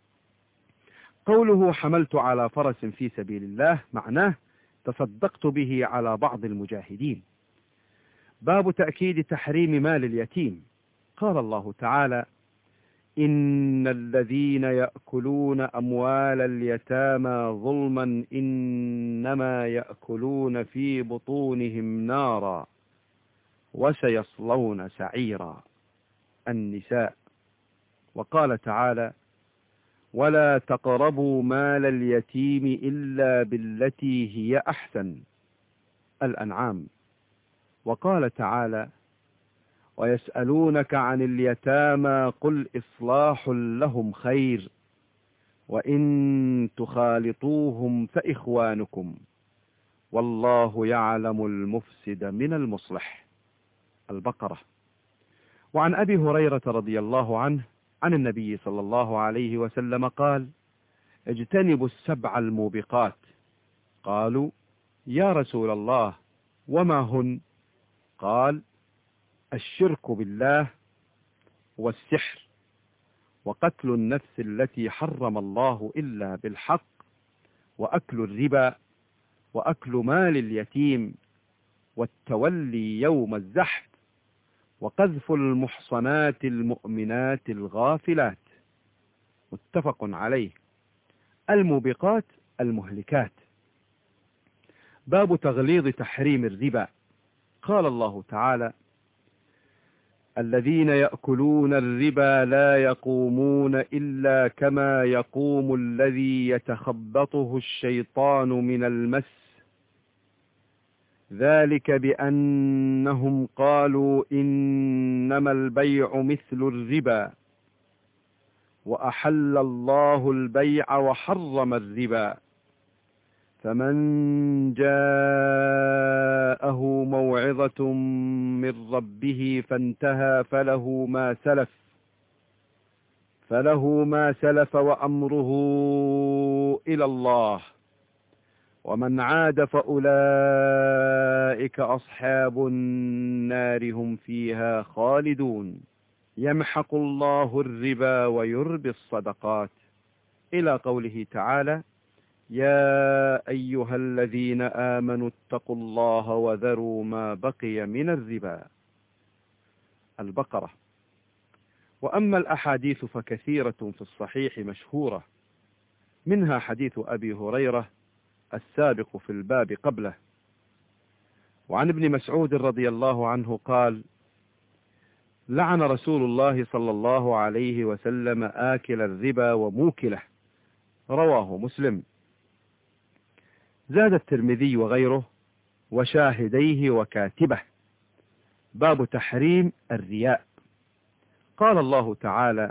قوله حملت على فرس في سبيل الله معناه تصدقت به على بعض المجاهدين. باب تأكيد تحريم مال اليتيم. قال الله تعالى: إن الذين يأكلون أموال اليتامى ظلما إنما يأكلون في بطونهم نارا وسيصلون سعيرا. النساء. وقال تعالى: ولا تقربوا مال اليتيم إلا بالتي هي أحسن. الأنعام. وقال تعالى: ويسألونك عن اليتامى قل إصلاح لهم خير، وإن تخالطوهم فإخوانكم، والله يعلم المفسد من المصلح. البقرة. وعن أبي هريرة رضي الله عنه عن النبي صلى الله عليه وسلم قال: اجتنبوا السبع الموبقات. قالوا: يا رسول الله وما هن؟ قال: الشرك بالله، والسحر، وقتل النفس التي حرم الله إلا بالحق، وأكل الربا، وأكل مال اليتيم، والتولي يوم الزحف، وقذف المحصنات المؤمنات الغافلات. متفق عليه. الموبقات المهلكات. باب تغليظ تحريم الربا. قال الله تعالى: الذين يأكلون الربا لا يقومون إلا كما يقوم الذي يتخبطه الشيطان من المس، ذلك بأنهم قالوا إنما البيع مثل الربا وأحل الله البيع وحرم الربا، فمن جاءه موعظة من ربه فانتهى فله ما سلف فله ما سلف وأمره إلى الله، ومن عاد فأولئك أصحاب النار هم فيها خالدون، يمحق الله الربا ويربي الصدقات، إلى قوله تعالى: يا أيها الذين آمنوا اتقوا الله وذروا ما بقي من الربا. البقرة. وأما الأحاديث فكثيرة في الصحيح مشهورة، منها حديث أبي هريرة السابق في الباب قبله. وعن ابن مسعود رضي الله عنه قال: لعن رسول الله صلى الله عليه وسلم آكل الربا وموكله، رواه مسلم. زاد الترمذي وغيره: وشاهديه وكاتبه. باب تحريم الرياء. قال الله تعالى: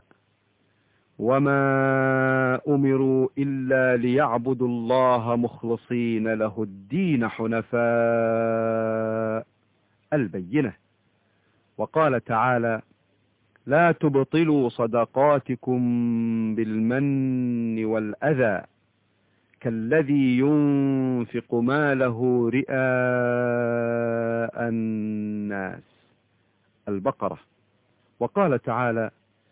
وما أمروا إلا ليعبدوا الله مخلصين له الدين حنفاء. البينة. وقال تعالى: لا تبطلوا صدقاتكم بالمن والأذى كالذي ينفق ماله رئاء الناس. البقرة. وقال تعالى: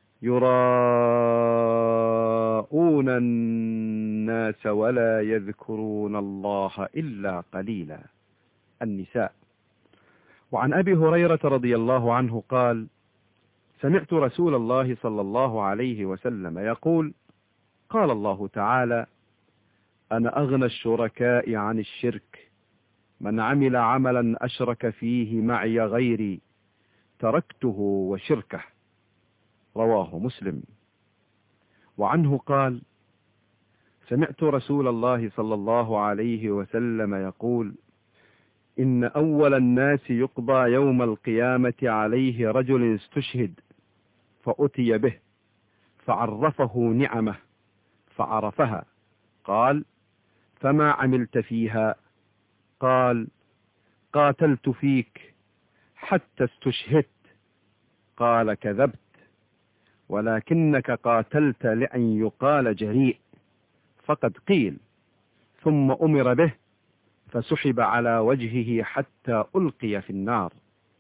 يراءون الناس ولا يذكرون الله إلا قليلا. النساء. وعن أبي هريرة رضي الله عنه قال: سمعت رسول الله صلى الله عليه وسلم يقول: قال الله تعالى: أنا أغنى الشركاء عن الشرك، من عمل عملا أشرك فيه معي غيري تركته وشركه. رواه مسلم. وعنه قال: سمعت رسول الله صلى الله عليه وسلم يقول: إن أول الناس يقضى يوم القيامة عليه رجل استشهد فأتي به فعرفه نعمه فعرفها، قال: فما عملت فيها؟ قال: قاتلت فيك حتى استشهدت. قال: كذبت، ولكنك قاتلت لأن يقال جريء، فقد قيل. ثم أمر به فسحب على وجهه حتى ألقي في النار.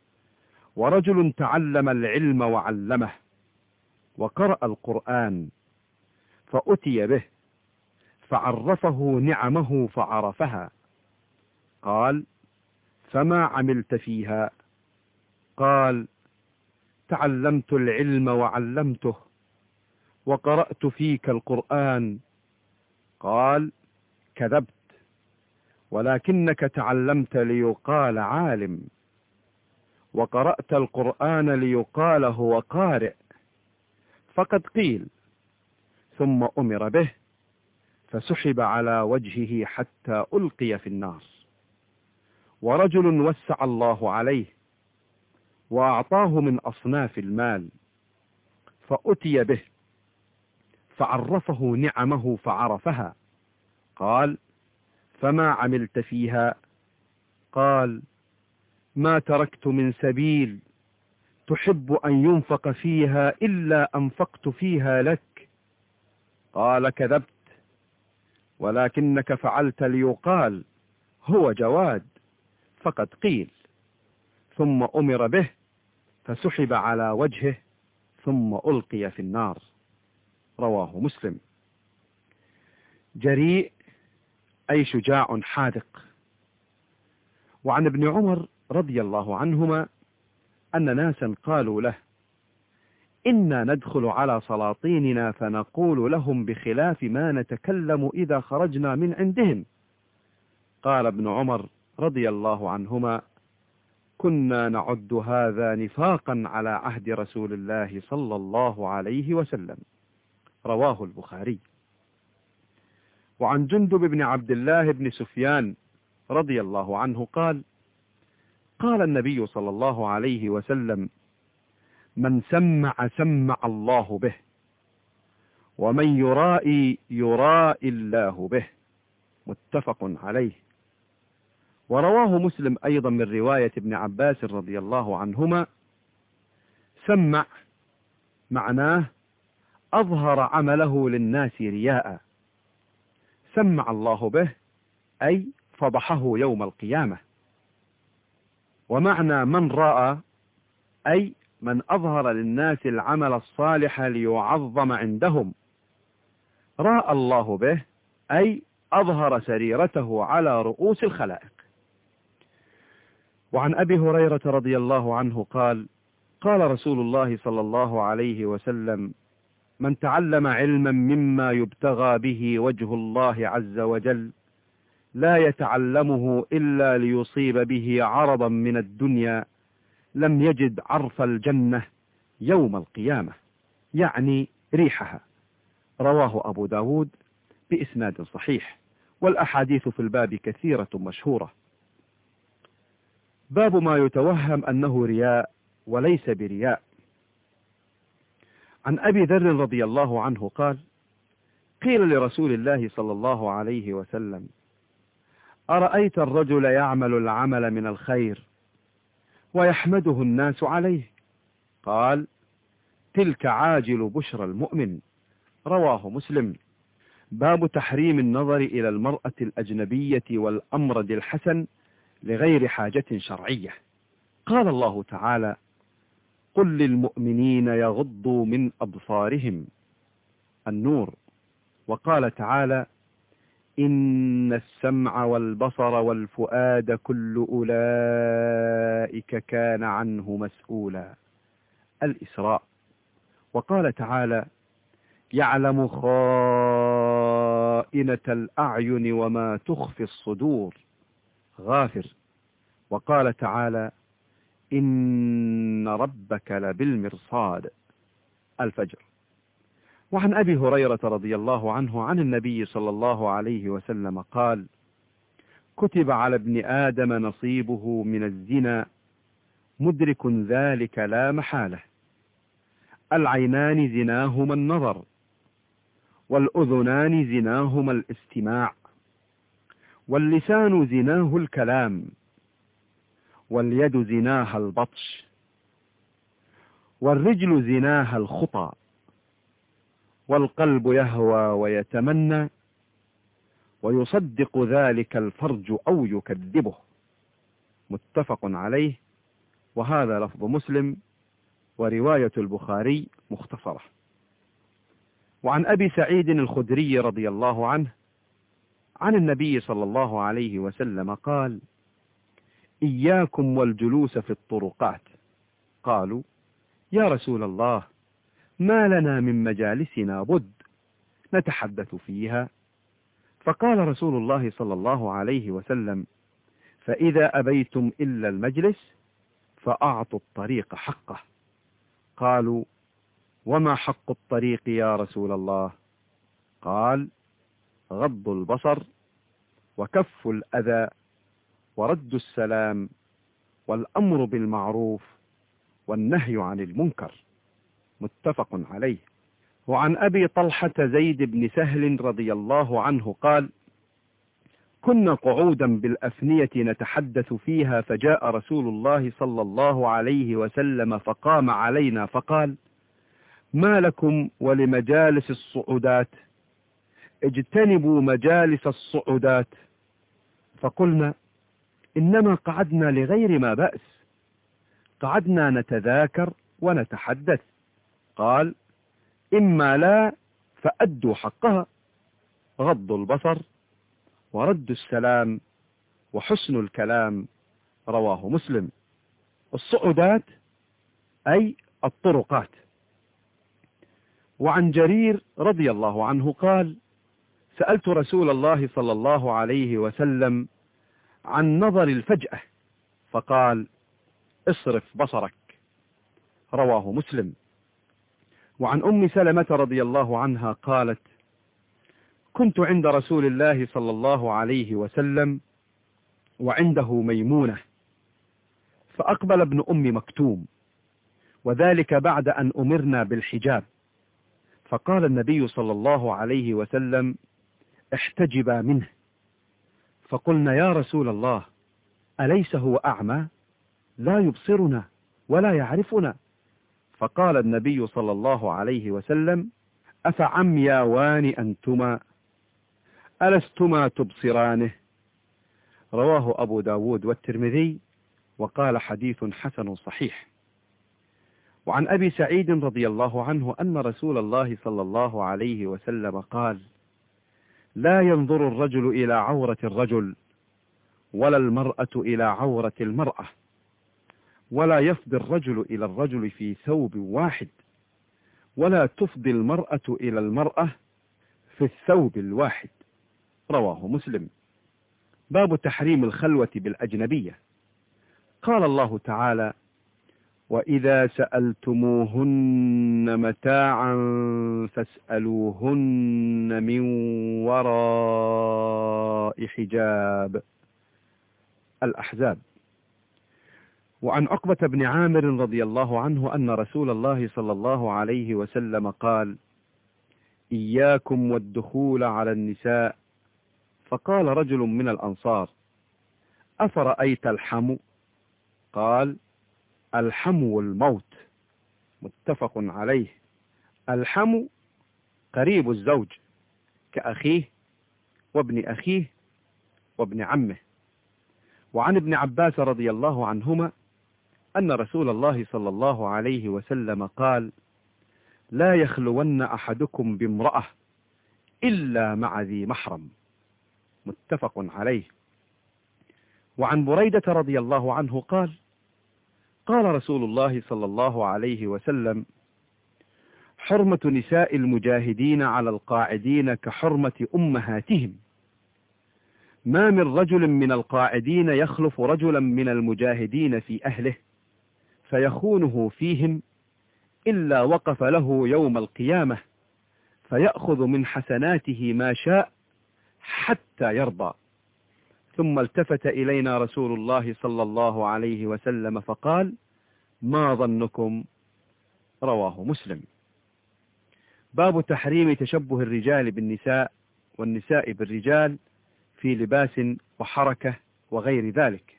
ورجل تعلم العلم وعلمه وقرأ القرآن فأتي به فعرفه نعمه فعرفها، قال: فما عملت فيها؟ قال: تعلمت العلم وعلمته وقرأت فيك القرآن. قال: كذبت، ولكنك تعلمت ليقال عالم، وقرأت القرآن ليقال هو قارئ، فقد قيل. ثم أمر به فسحب على وجهه حتى ألقي في النار. ورجل وسع الله عليه وأعطاه من أصناف المال فأتي به فعرفه نعمه فعرفها، قال: فما عملت فيها؟ قال: ما تركت من سبيل تحب أن ينفق فيها إلا أنفقت فيها لك. قال: كذبت، ولكنك فعلت ليقال هو جواد، فقد قيل. ثم أمر به فسحب على وجهه ثم ألقي في النار. رواه مسلم. جريء أي شجاع حاذق. وعن ابن عمر رضي الله عنهما أن ناسا قالوا له: إنا ندخل على سلاطيننا فنقول لهم بخلاف ما نتكلم إذا خرجنا من عندهم. قال ابن عمر رضي الله عنهما: كنا نعد هذا نفاقا على عهد رسول الله صلى الله عليه وسلم. رواه البخاري. وعن جندب بن عبد الله بن سفيان رضي الله عنه قال: قال النبي صلى الله عليه وسلم: من سمع سمع الله به، ومن يرائي يرائي الله به. متفق عليه. ورواه مسلم أيضا من رواية ابن عباس رضي الله عنهما: سمع معناه أظهر عمله للناس رياء، سمع الله به أي فضحه يوم القيامة. ومعنى من رأى أي من أظهر للناس العمل الصالح ليعظم عندهم، رأى الله به أي أظهر سريرته على رؤوس الخلائق. وعن أبي هريرة رضي الله عنه قال: قال رسول الله صلى الله عليه وسلم: من تعلم علما مما يبتغى به وجه الله عز وجل لا يتعلمه إلا ليصيب به عرضا من الدنيا لم يجد عرف الجنة يوم القيامة، يعني ريحها. رواه أبو داود بإسناد صحيح. والأحاديث في الباب كثيرة مشهورة. باب ما يتوهم أنه رياء وليس برياء. عن أبي ذر رضي الله عنه قال: قيل لرسول الله صلى الله عليه وسلم: أرأيت الرجل يعمل العمل من الخير ويحمده الناس عليه؟ قال: تلك عاجل بشرى المؤمن. رواه مسلم. باب تحريم النظر إلى المرأة الأجنبية والأمرد الحسن لغير حاجة شرعية. قال الله تعالى: قل للمؤمنين يغضوا من أبصارهم. النور. وقال تعالى: إن السمع والبصر والفؤاد كل أولئك كان عنه مسؤولا. الإسراء. وقال تعالى: يعلم خائنة الأعين وما تخفي الصدور. غافر. وقال تعالى: إن ربك لبالمرصاد. الفجر. وعن أبي هريرة رضي الله عنه عن النبي صلى الله عليه وسلم قال: كتب على ابن آدم نصيبه من الزنا مدرك ذلك لا محالة. العينان زناهما النظر، والأذنان زناهما الاستماع، واللسان زناه الكلام، واليد زناها البطش، والرجل زناها الخطى، والقلب يهوى ويتمنى، ويصدق ذلك الفرج أو يكذبه. متفق عليه. وهذا لفظ مسلم، ورواية البخاري مختصرة. وعن أبي سعيد الخدري رضي الله عنه عن النبي صلى الله عليه وسلم قال: إياكم والجلوس في الطرقات. قالوا: يا رسول الله، ما لنا من مجالسنا بد نتحدث فيها. فقال رسول الله صلى الله عليه وسلم: فإذا أبيتم إلا المجلس فأعطوا الطريق حقه. قالوا: وما حق الطريق يا رسول الله؟ قال: غض البصر، وكف الأذى، ورد السلام، والأمر بالمعروف، والنهي عن المنكر. متفق عليه. وعن أبي طلحة زيد بن سهل رضي الله عنه قال: كنا قعودا بالأفنية نتحدث فيها، فجاء رسول الله صلى الله عليه وسلم فقام علينا فقال: ما لكم ولمجالس الصعودات؟ اجتنبوا مجالس الصعودات. فقلنا: إنما قعدنا لغير ما بأس، قعدنا نتذاكر ونتحدث. قال: إما لا فأدوا حقها، غض البصر، ورد السلام، وحسن الكلام. رواه مسلم. الصعودات أي الطرقات. وعن جرير رضي الله عنه قال: سألت رسول الله صلى الله عليه وسلم عن نظر الفجأة فقال: اصرف بصرك. رواه مسلم. وعن أم سلمة رضي الله عنها قالت: كنت عند رسول الله صلى الله عليه وسلم وعنده ميمونة، فأقبل ابن أم مكتوم، وذلك بعد أن أمرنا بالحجاب، فقال النبي صلى الله عليه وسلم: احتجبا منه. فقلنا: يا رسول الله، أليس هو أعمى لا يبصرنا ولا يعرفنا؟ فقال النبي صلى الله عليه وسلم: أفعمياوان أنتما ألستما تبصرانه؟ رواه أبو داود والترمذي، وقال حديث حسن صحيح. وعن أبي سعيد رضي الله عنه أن رسول الله صلى الله عليه وسلم قال: لا ينظر الرجل إلى عورة الرجل، ولا المرأة إلى عورة المرأة، ولا يفضي الرجل إلى الرجل في ثوب واحد، ولا تفضي المرأة إلى المرأة في الثوب الواحد. رواه مسلم. باب تحريم الخلوة بالأجنبية. قال الله تعالى: وإذا سألتموهن متاعا فاسألوهن من وراء حجاب. الأحزاب. وعن عقبة بن عامر رضي الله عنه أن رسول الله صلى الله عليه وسلم قال: إياكم والدخول على النساء. فقال رجل من الأنصار: أفرأيت الحمو؟ قال: الحمو الموت. متفق عليه. الحمو قريب الزوج كأخيه وابن أخيه وابن عمه. وعن ابن عباس رضي الله عنهما أن رسول الله صلى الله عليه وسلم قال: لا يخلون أحدكم بامرأة إلا مع ذي محرم. متفق عليه. وعن بريدة رضي الله عنه قال: قال رسول الله صلى الله عليه وسلم: حرمة نساء المجاهدين على القاعدين كحرمة أمهاتهم. ما من رجل من القاعدين يخلف رجلا من المجاهدين في أهله فيخونه فيهم إلا وقف له يوم القيامة فيأخذ من حسناته ما شاء حتى يرضى. ثم التفت إلينا رسول الله صلى الله عليه وسلم فقال: ما ظنكم؟ رواه مسلم. باب تحريم تشبه الرجال بالنساء والنساء بالرجال في لباس وحركة وغير ذلك.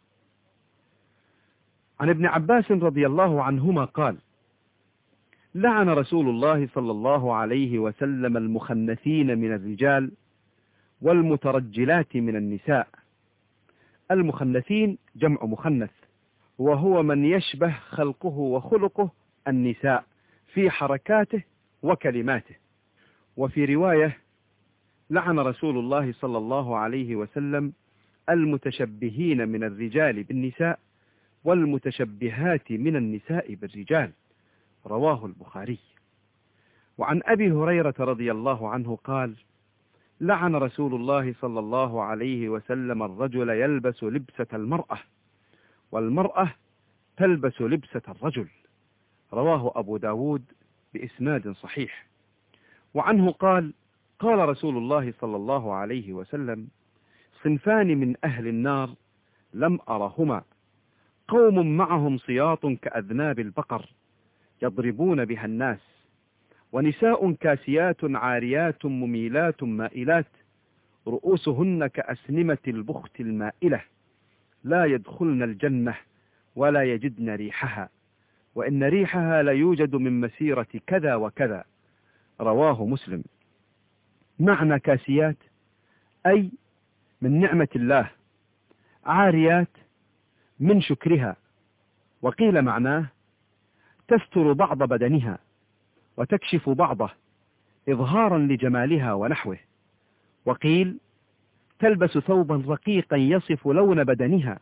عن ابن عباس رضي الله عنهما قال: لعن رسول الله صلى الله عليه وسلم المخنثين من الرجال والمترجلات من النساء. المخنثين جمع مخنث، وهو من يشبه خلقه وخلقه النساء في حركاته وكلماته. وفي رواية: لعن رسول الله صلى الله عليه وسلم المتشبهين من الرجال بالنساء والمتشبهات من النساء بالرجال. رواه البخاري. وعن أبي هريرة رضي الله عنه قال: لعن رسول الله صلى الله عليه وسلم الرجل يلبس لبسة المرأة والمرأة تلبس لبسة الرجل. رواه أبو داود بإسناد صحيح. وعنه قال: قال رسول الله صلى الله عليه وسلم: صنفان من أهل النار لم أرهما، قوم معهم صياط كأذناب البقر يضربون بها الناس، ونساء كاسيات عاريات مميلات مائلات رؤوسهن كأسنمة البخت المائلة لا يدخلن الجنة ولا يجدن ريحها، وإن ريحها ليوجد من مسيرة كذا وكذا. رواه مسلم. معنى كاسيات أي من نعمة الله، عاريات من شكرها، وقيل معناه تستر بعض بدنها وتكشف بعضه إظهارا لجمالها ونحوه، وقيل تلبس ثوبا رقيقا يصف لون بدنها.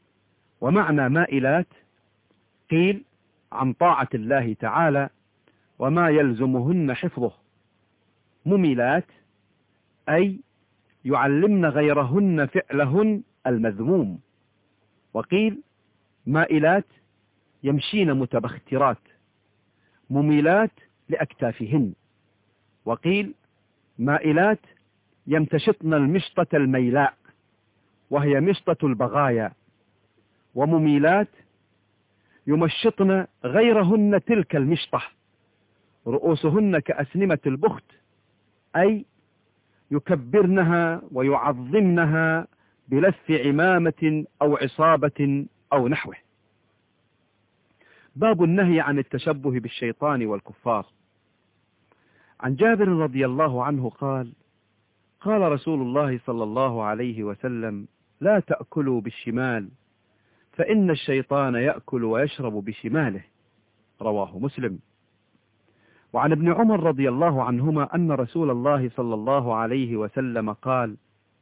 ومعنى مائلات قيل عن طاعة الله تعالى وما يلزمهن حفظه. مميلات أي يعلمن غيرهن فعلهن المذموم. وقيل مائلات يمشين متبخترات مميلات لأكتافهن. وقيل مائلات يمتشطن المشطة الميلاء وهي مشطة البغايا. ومميلات يمشطن غيرهن تلك المشطة رؤوسهن كأسنمة البخت، أي يكبرنها ويعظمنها بلف عمامة أو عصابة أو نحوه. باب النهي عن التشبه بالشيطان والكفار. عن جابر رضي الله عنه قال: قال رسول الله صلى الله عليه وسلم: لا تأكلوا بالشمال فإن الشيطان يأكل ويشرب بشماله. رواه مسلم. وعن ابن عمر رضي الله عنهما أن رسول الله صلى الله عليه وسلم قال: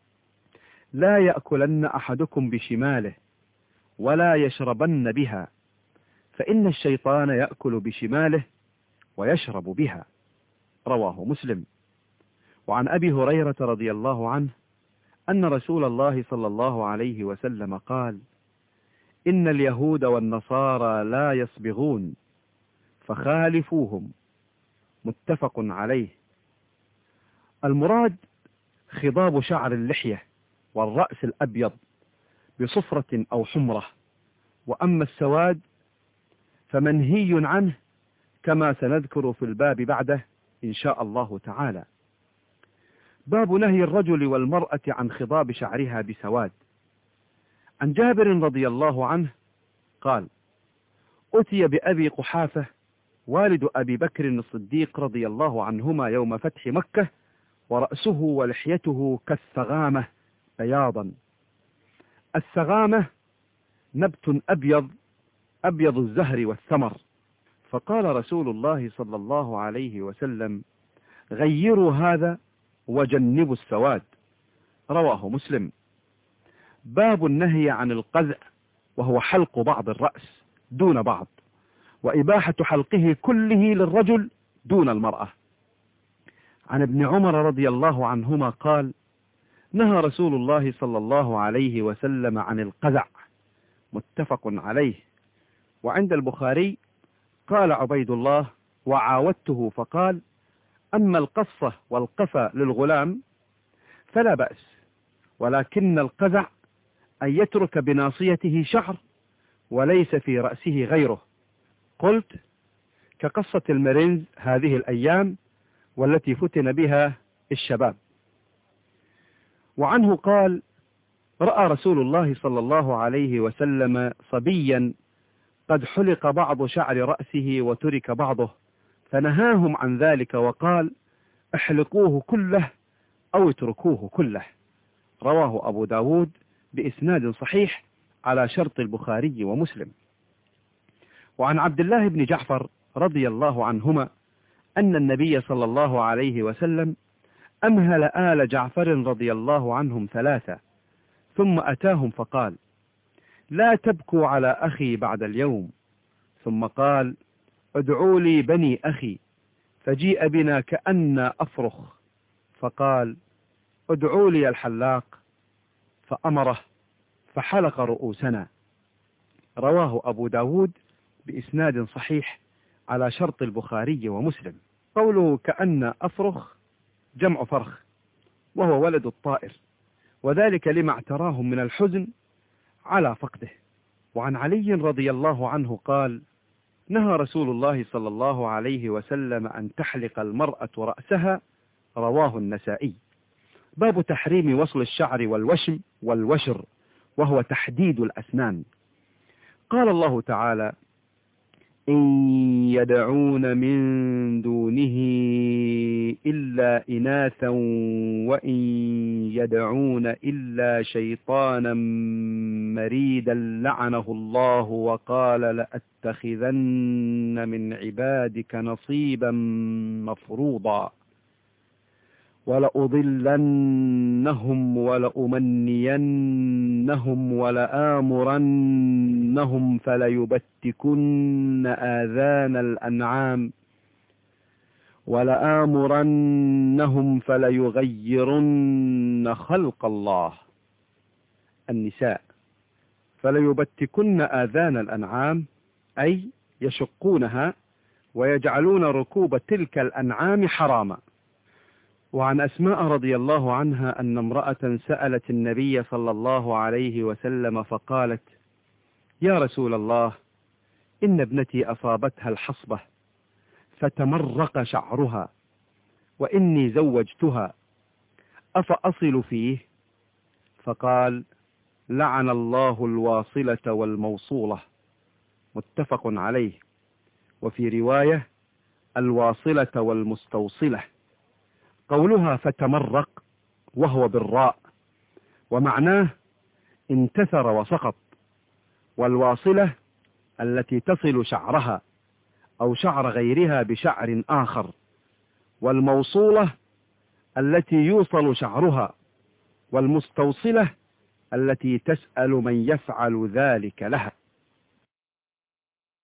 لا يأكلن أحدكم بشماله ولا يشربن بها فإن الشيطان يأكل بشماله ويشرب بها. رواه مسلم. وعن أبي هريرة رضي الله عنه أن رسول الله صلى الله عليه وسلم قال: إن اليهود والنصارى لا يصبغون فخالفوهم. متفق عليه. المراد خضاب شعر اللحية والرأس الأبيض بصفرة أو حمرة، وأما السواد فمنهي عنه كما سنذكر في الباب بعده إن شاء الله تعالى. باب نهي الرجل والمرأة عن خضاب شعرها بسواد. عن جابر رضي الله عنه قال: أتي بأبي قحافة والد أبي بكر الصديق رضي الله عنهما يوم فتح مكة ورأسه ولحيته كالسغامة بياضا. السغامة نبت أبيض أبيض الزهر والثمر. فقال رسول الله صلى الله عليه وسلم: غيروا هذا وجنبوا السواد. رواه مسلم. باب النهي عن القزع وهو حلق بعض الرأس دون بعض، وإباحة حلقه كله للرجل دون المرأة. عن ابن عمر رضي الله عنهما قال: نهى رسول الله صلى الله عليه وسلم عن القزع. متفق عليه. وعند البخاري قال عبيد الله: وعاودته فقال: أما القصة والقفا للغلام فلا بأس، ولكن القزع أن يترك بناصيته شعر وليس في رأسه غيره. قلت: كقصة المرنز هذه الأيام والتي فتن بها الشباب. وعنه قال: رأى رسول الله صلى الله عليه وسلم صبيا قد حلق بعض شعر رأسه وترك بعضه، فنهاهم عن ذلك وقال: احلقوه كله أو اتركوه كله. رواه أبو داود بإسناد صحيح على شرط البخاري ومسلم. وعن عبد الله بن جعفر رضي الله عنهما أن النبي صلى الله عليه وسلم أمهل آل جعفر رضي الله عنهم ثلاثة، ثم أتاهم فقال: لا تبكوا على أخي بعد اليوم. ثم قال: ادعوا لي بني أخي، فجيء بنا كأن أفرخ، فقال: ادعوا لي الحلاق، فأمره فحلق رؤوسنا. رواه أبو داود بإسناد صحيح على شرط البخاري ومسلم. قوله كأن أفرخ جمع فرخ، وهو ولد الطائر، وذلك لما اعتراهم من الحزن على فقده. وعن علي رضي الله عنه قال: نهى رسول الله صلى الله عليه وسلم أن تحلق المرأة رأسها. رواه النسائي. باب تحريم وصل الشعر والوشم والوشر، وهو تحديد الأسنان. قال الله تعالى: إن يدعون من دونه إلا إناثا وإن يدعون إلا شيطانا مريدا لعنه الله وقال لأتخذن من عبادك نصيبا مفروضا ولأضلنهم ولأمنينهم ولآمرنهم فليبتكن آذان الأنعام ولآمرنهم فليغيرن خلق الله. النساء: فليبتكن آذان الأنعام، أي يشقونها ويجعلون ركوب تلك الأنعام حراما. وعن أسماء رضي الله عنها أن امرأة سألت النبي صلى الله عليه وسلم فقالت: يا رسول الله، إن ابنتي أصابتها الحصبة فتمرق شعرها، وإني زوجتها، أفأصل فيه؟ فقال: لعن الله الواصلة والموصولة. متفق عليه. وفي رواية: الواصلة والمستوصلة. قولها فتمرق وهو بالراء، ومعناه انتثر وسقط. والواصلة التي تصل شعرها أو شعر غيرها بشعر آخر، والموصولة التي يوصل شعرها، والمستوصلة التي تسأل من يفعل ذلك لها.